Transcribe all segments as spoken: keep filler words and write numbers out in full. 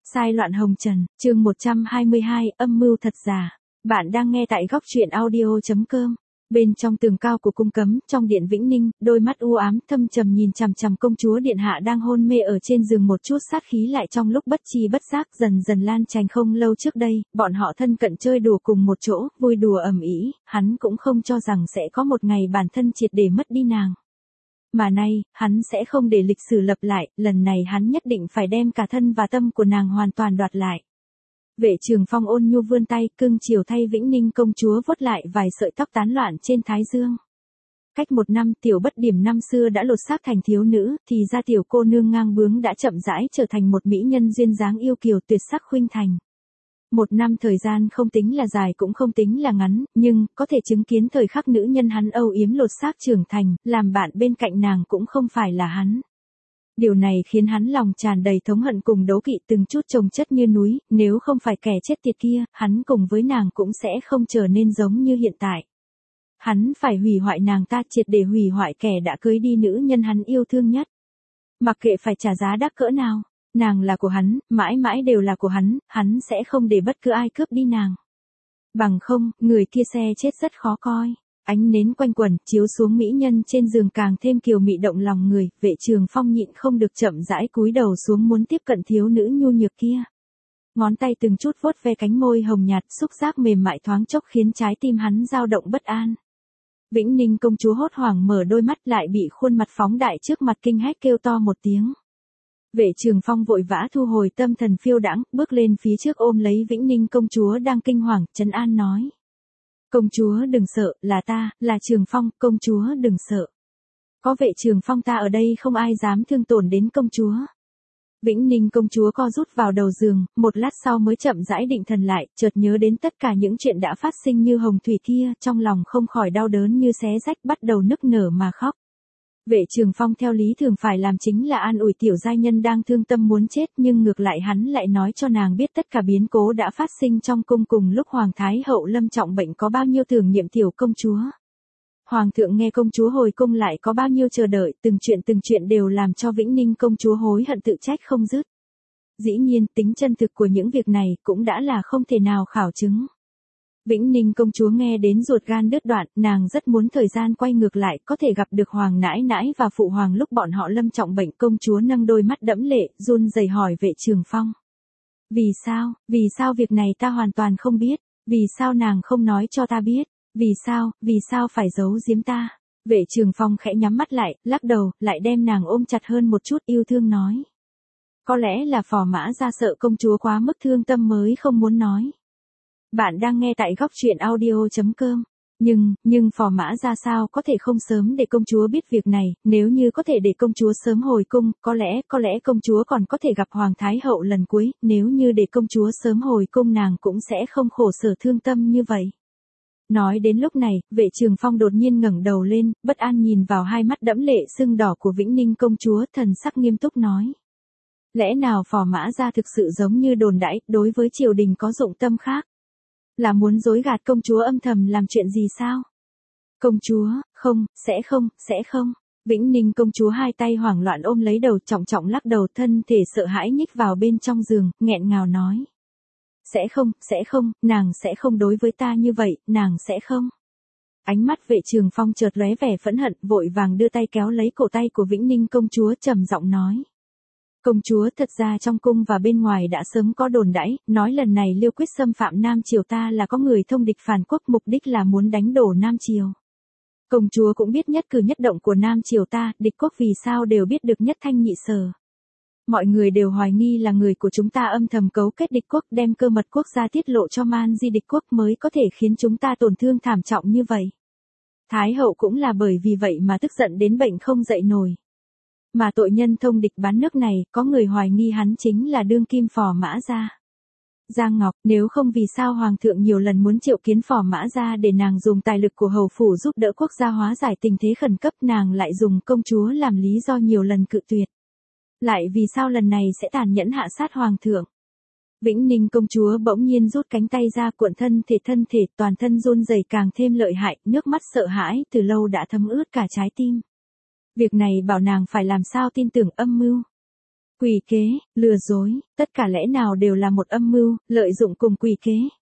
Sai loạn hồng trần, chương một trăm hai mươi hai, âm mưu thật giả. Bạn đang nghe tại góc truyện audio chấm com. Bên trong tường cao của cung cấm, trong điện Vĩnh Ninh, đôi mắt u ám thâm trầm nhìn chằm chằm công chúa điện hạ đang hôn mê ở trên giường, một chút sát khí lại trong lúc bất chi bất giác dần dần lan tràn. Không lâu trước đây, bọn họ thân cận chơi đùa cùng một chỗ, vui đùa ầm ĩ, hắn cũng không cho rằng sẽ có một ngày bản thân triệt để mất đi nàng. Mà nay, hắn sẽ không để lịch sử lặp lại, lần này hắn nhất định phải đem cả thân và tâm của nàng hoàn toàn đoạt lại. Vệ Trường Phong ôn nhu vươn tay, cưng chiều thay Vĩnh Ninh công chúa vuốt lại vài sợi tóc tán loạn trên thái dương. Cách một năm, tiểu bất điểm năm xưa đã lột xác thành thiếu nữ, thì ra tiểu cô nương ngang bướng đã chậm rãi trở thành một mỹ nhân duyên dáng yêu kiều tuyệt sắc khuynh thành. Một năm thời gian không tính là dài cũng không tính là ngắn, nhưng có thể chứng kiến thời khắc nữ nhân hắn âu yếm lột xác trưởng thành, làm bạn bên cạnh nàng cũng không phải là hắn. Điều này khiến hắn lòng tràn đầy thống hận cùng đố kỵ, từng chút chồng chất như núi, nếu không phải kẻ chết tiệt kia, hắn cùng với nàng cũng sẽ không trở nên giống như hiện tại. Hắn phải hủy hoại nàng ta, triệt để hủy hoại kẻ đã cưới đi nữ nhân hắn yêu thương nhất. Mặc kệ phải trả giá đắt cỡ nào. Nàng là của hắn, mãi mãi đều là của hắn, hắn sẽ không để bất cứ ai cướp đi nàng. Bằng không, người kia xe chết rất khó coi. Ánh nến quanh quẩn, chiếu xuống mỹ nhân trên giường càng thêm kiều mị động lòng người, Vệ Trường Phong nhịn không được chậm rãi cúi đầu xuống muốn tiếp cận thiếu nữ nhu nhược kia. Ngón tay từng chút vuốt ve cánh môi hồng nhạt, xúc giác mềm mại thoáng chốc khiến trái tim hắn dao động bất an. Vĩnh Ninh công chúa hốt hoảng mở đôi mắt, lại bị khuôn mặt phóng đại trước mặt kinh hét kêu to một tiếng. Vệ Trường Phong vội vã thu hồi tâm thần phiêu đãng, bước lên phía trước ôm lấy Vĩnh Ninh công chúa đang kinh hoàng, trấn an nói. Công chúa đừng sợ, là ta, là Trường Phong, công chúa đừng sợ. Có Vệ Trường Phong ta ở đây không ai dám thương tổn đến công chúa. Vĩnh Ninh công chúa co rút vào đầu giường, một lát sau mới chậm rãi định thần lại, chợt nhớ đến tất cả những chuyện đã phát sinh như hồng thủy kia, trong lòng không khỏi đau đớn như xé rách, bắt đầu nức nở mà khóc. Vệ Trường Phong theo lý thường phải làm chính là an ủi tiểu giai nhân đang thương tâm muốn chết, nhưng ngược lại hắn lại nói cho nàng biết tất cả biến cố đã phát sinh trong cung cùng lúc Hoàng Thái Hậu lâm trọng bệnh có bao nhiêu tưởng niệm tiểu công chúa. Hoàng thượng nghe công chúa hồi cung lại có bao nhiêu chờ đợi, từng chuyện từng chuyện đều làm cho Vĩnh Ninh công chúa hối hận tự trách không dứt. Dĩ nhiên tính chân thực của những việc này cũng đã là không thể nào khảo chứng. Vĩnh Ninh công chúa nghe đến ruột gan đứt đoạn, nàng rất muốn thời gian quay ngược lại, có thể gặp được hoàng nãi nãi và phụ hoàng lúc bọn họ lâm trọng bệnh. Công chúa nâng đôi mắt đẫm lệ, run rẩy hỏi Vệ Trường Phong. Vì sao, vì sao việc này ta hoàn toàn không biết, vì sao nàng không nói cho ta biết, vì sao, vì sao phải giấu giếm ta. Vệ Trường Phong khẽ nhắm mắt lại, lắc đầu, lại đem nàng ôm chặt hơn một chút, yêu thương nói. Có lẽ là Phò Mã Gia sợ công chúa quá mức thương tâm mới không muốn nói. Bạn đang nghe tại góc truyện audio chấm com. Nhưng, nhưng Phò Mã Gia sao có thể không sớm để công chúa biết việc này, nếu như có thể để công chúa sớm hồi cung, có lẽ, có lẽ công chúa còn có thể gặp Hoàng Thái Hậu lần cuối, nếu như để công chúa sớm hồi cung nàng cũng sẽ không khổ sở thương tâm như vậy. Nói đến lúc này, Vệ Trường Phong đột nhiên ngẩng đầu lên, bất an nhìn vào hai mắt đẫm lệ sưng đỏ của Vĩnh Ninh công chúa, thần sắc nghiêm túc nói. Lẽ nào Phò Mã Gia thực sự giống như đồn đãi, đối với triều đình có dụng tâm khác? Là muốn dối gạt công chúa âm thầm làm chuyện gì sao? Công chúa, không, sẽ không, sẽ không. Vĩnh Ninh công chúa hai tay hoảng loạn ôm lấy đầu, trọng trọng lắc đầu, thân thể sợ hãi nhích vào bên trong giường, nghẹn ngào nói. Sẽ không, sẽ không, nàng sẽ không đối với ta như vậy, nàng sẽ không. Ánh mắt Vệ Trường Phong chợt lóe vẻ phẫn hận, vội vàng đưa tay kéo lấy cổ tay của Vĩnh Ninh công chúa, trầm giọng nói. Công chúa, thật ra trong cung và bên ngoài đã sớm có đồn đãi, nói lần này Liêu Quyết xâm phạm Nam Triều ta là có người thông địch phản quốc, mục đích là muốn đánh đổ Nam Triều. Công chúa cũng biết nhất cử nhất động của Nam Triều ta, địch quốc vì sao đều biết được nhất thanh nhị sở. Mọi người đều hoài nghi là người của chúng ta âm thầm cấu kết địch quốc, đem cơ mật quốc gia tiết lộ cho man di địch quốc mới có thể khiến chúng ta tổn thương thảm trọng như vậy. Thái hậu cũng là bởi vì vậy mà tức giận đến bệnh không dậy nổi. Mà tội nhân thông địch bán nước này, có người hoài nghi hắn chính là đương kim Phò Mã Gia. Giang Ngọc, nếu không vì sao Hoàng thượng nhiều lần muốn triệu kiến Phò Mã Gia để nàng dùng tài lực của hầu phủ giúp đỡ quốc gia hóa giải tình thế khẩn cấp, nàng lại dùng công chúa làm lý do nhiều lần cự tuyệt. Lại vì sao lần này sẽ tàn nhẫn hạ sát Hoàng thượng. Vĩnh Ninh công chúa bỗng nhiên rút cánh tay ra, cuộn thân thể thân thể, toàn thân run rẩy càng thêm lợi hại, nước mắt sợ hãi từ lâu đã thấm ướt cả trái tim. Việc này bảo nàng phải làm sao tin tưởng âm mưu. Quỷ kế, lừa dối, tất cả lẽ nào đều là một âm mưu, lợi dụng cùng quỷ kế.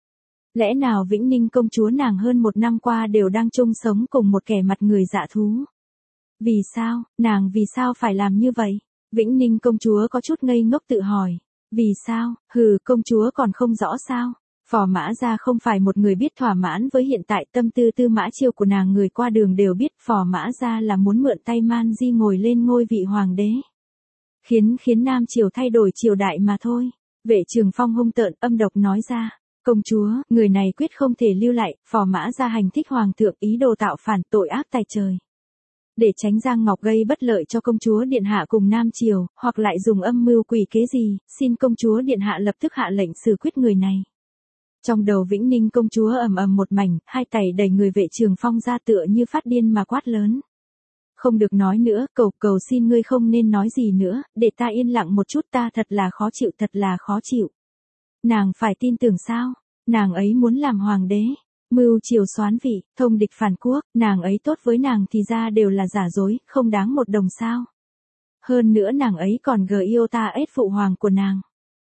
Lẽ nào Vĩnh Ninh công chúa nàng hơn một năm qua đều đang chung sống cùng một kẻ mặt người dạ thú? Vì sao, nàng vì sao phải làm như vậy? Vĩnh Ninh công chúa có chút ngây ngốc tự hỏi. Vì sao, hừ, công chúa còn không rõ sao? Phò Mã Gia không phải một người biết thỏa mãn với hiện tại tâm tư Tư Mã Chiêu của nàng, người qua đường đều biết Phò Mã Gia là muốn mượn tay Man Di ngồi lên ngôi vị hoàng đế. Khiến khiến Nam Triều thay đổi triều đại mà thôi. Vệ Trường Phong hung tợn âm độc nói ra. Công chúa, người này quyết không thể lưu lại, Phò Mã Gia hành thích hoàng thượng, ý đồ tạo phản, tội ác tày trời. Để tránh Giang Ngọc gây bất lợi cho công chúa điện hạ cùng Nam Triều, hoặc lại dùng âm mưu quỷ kế gì, xin công chúa điện hạ lập tức hạ lệnh xử quyết người này. Trong đầu Vĩnh Ninh công chúa ầm ầm một mảnh, hai tay đẩy người Vệ Trường Phong ra tựa như phát điên mà quát lớn. Không được nói nữa, cầu cầu xin ngươi không nên nói gì nữa, để ta yên lặng một chút, ta thật là khó chịu, thật là khó chịu. Nàng phải tin tưởng sao? Nàng ấy muốn làm hoàng đế, mưu triều soán vị, thông địch phản quốc, nàng ấy tốt với nàng thì ra đều là giả dối, không đáng một đồng sao. Hơn nữa nàng ấy còn gờ yêu ta ết phụ hoàng của nàng.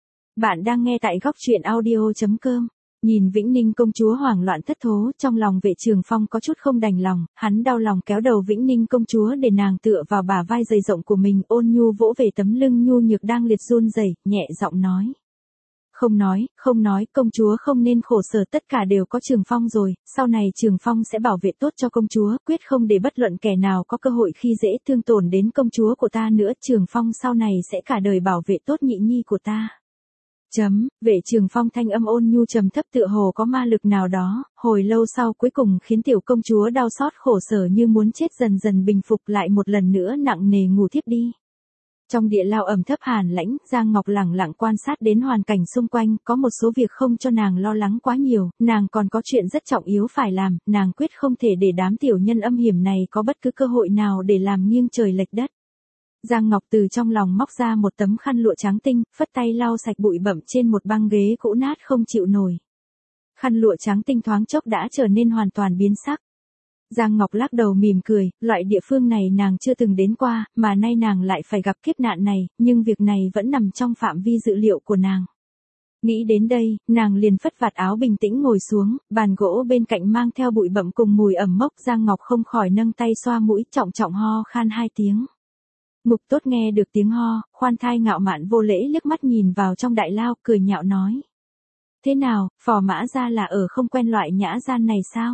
Bạn đang nghe tại góc truyện audio chấm com. Nhìn Vĩnh Ninh công chúa hoảng loạn thất thố, trong lòng Vệ Trường Phong có chút không đành lòng, hắn đau lòng kéo đầu Vĩnh Ninh công chúa để nàng tựa vào bả vai dày rộng của mình, ôn nhu vỗ về tấm lưng nhu nhược đang liệt run rẩy, nhẹ giọng nói. Không nói, không nói, công chúa không nên khổ sở, tất cả đều có Trường Phong rồi, sau này Trường Phong sẽ bảo vệ tốt cho công chúa, quyết không để bất luận kẻ nào có cơ hội khi dễ thương tổn đến công chúa của ta nữa, Trường Phong sau này sẽ cả đời bảo vệ tốt nhị nhi của ta. Chấm, Vệ Trường Phong thanh âm ôn nhu trầm thấp tựa hồ có ma lực nào đó, hồi lâu sau cuối cùng khiến tiểu công chúa đau xót khổ sở như muốn chết dần dần bình phục lại một lần nữa nặng nề ngủ thiếp đi. Trong địa lao ẩm thấp hàn lãnh, Giang Ngọc lẳng lặng quan sát đến hoàn cảnh xung quanh, có một số việc không cho nàng lo lắng quá nhiều, nàng còn có chuyện rất trọng yếu phải làm, nàng quyết không thể để đám tiểu nhân âm hiểm này có bất cứ cơ hội nào để làm nghiêng trời lệch đất. Giang Ngọc từ trong lòng móc ra một tấm khăn lụa trắng tinh, phất tay lau sạch bụi bặm trên một băng ghế cũ nát không chịu nổi. Khăn lụa trắng tinh thoáng chốc đã trở nên hoàn toàn biến sắc. Giang Ngọc lắc đầu mỉm cười, loại địa phương này nàng chưa từng đến qua, mà nay nàng lại phải gặp kiếp nạn này, nhưng việc này vẫn nằm trong phạm vi dự liệu của nàng. Nghĩ đến đây, nàng liền phất vạt áo bình tĩnh ngồi xuống, bàn gỗ bên cạnh mang theo bụi bặm cùng mùi ẩm mốc, Giang Ngọc không khỏi nâng tay xoa mũi, trọng trọng ho khan hai tiếng. Ngục Tốt nghe được tiếng ho, khoan thai ngạo mạn vô lễ liếc mắt nhìn vào trong đại lao, cười nhạo nói. Thế nào, Phò Mã Gia là ở không quen loại nhã gian này sao?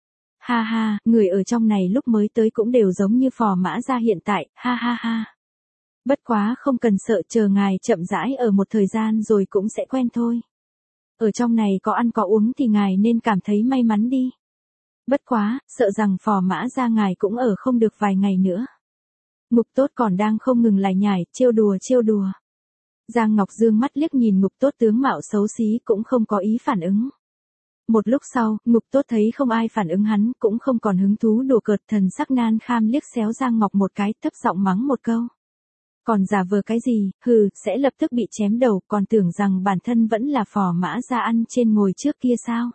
Ha ha, người ở trong này lúc mới tới cũng đều giống như Phò Mã Gia hiện tại, ha ha ha. Bất quá không cần sợ, chờ ngài chậm rãi ở một thời gian rồi cũng sẽ quen thôi. Ở trong này có ăn có uống thì ngài nên cảm thấy may mắn đi. Bất quá, sợ rằng Phò Mã Gia ngài cũng ở không được vài ngày nữa. Ngục Tốt còn đang không ngừng lải nhải, trêu đùa trêu đùa. Giang Ngọc dương mắt liếc nhìn Ngục Tốt tướng mạo xấu xí cũng không có ý phản ứng. Một lúc sau, Ngục Tốt thấy không ai phản ứng hắn, cũng không còn hứng thú đùa cợt, thần sắc nan kham liếc xéo Giang Ngọc một cái, thấp giọng mắng một câu. Còn giả vờ cái gì, hừ, sẽ lập tức bị chém đầu, còn tưởng rằng bản thân vẫn là Phò Mã Gia ăn trên ngồi trước kia sao?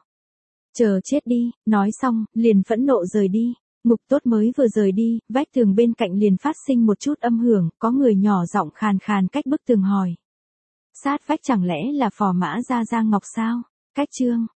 Chờ chết đi, nói xong, liền phẫn nộ rời đi. Ngục Tốt mới vừa rời đi, vách tường bên cạnh liền phát sinh một chút âm hưởng, có người nhỏ giọng khàn khàn cách bức tường hỏi. Sát vách chẳng lẽ là Phò Mã Gia Giang Ngọc sao? Cách chương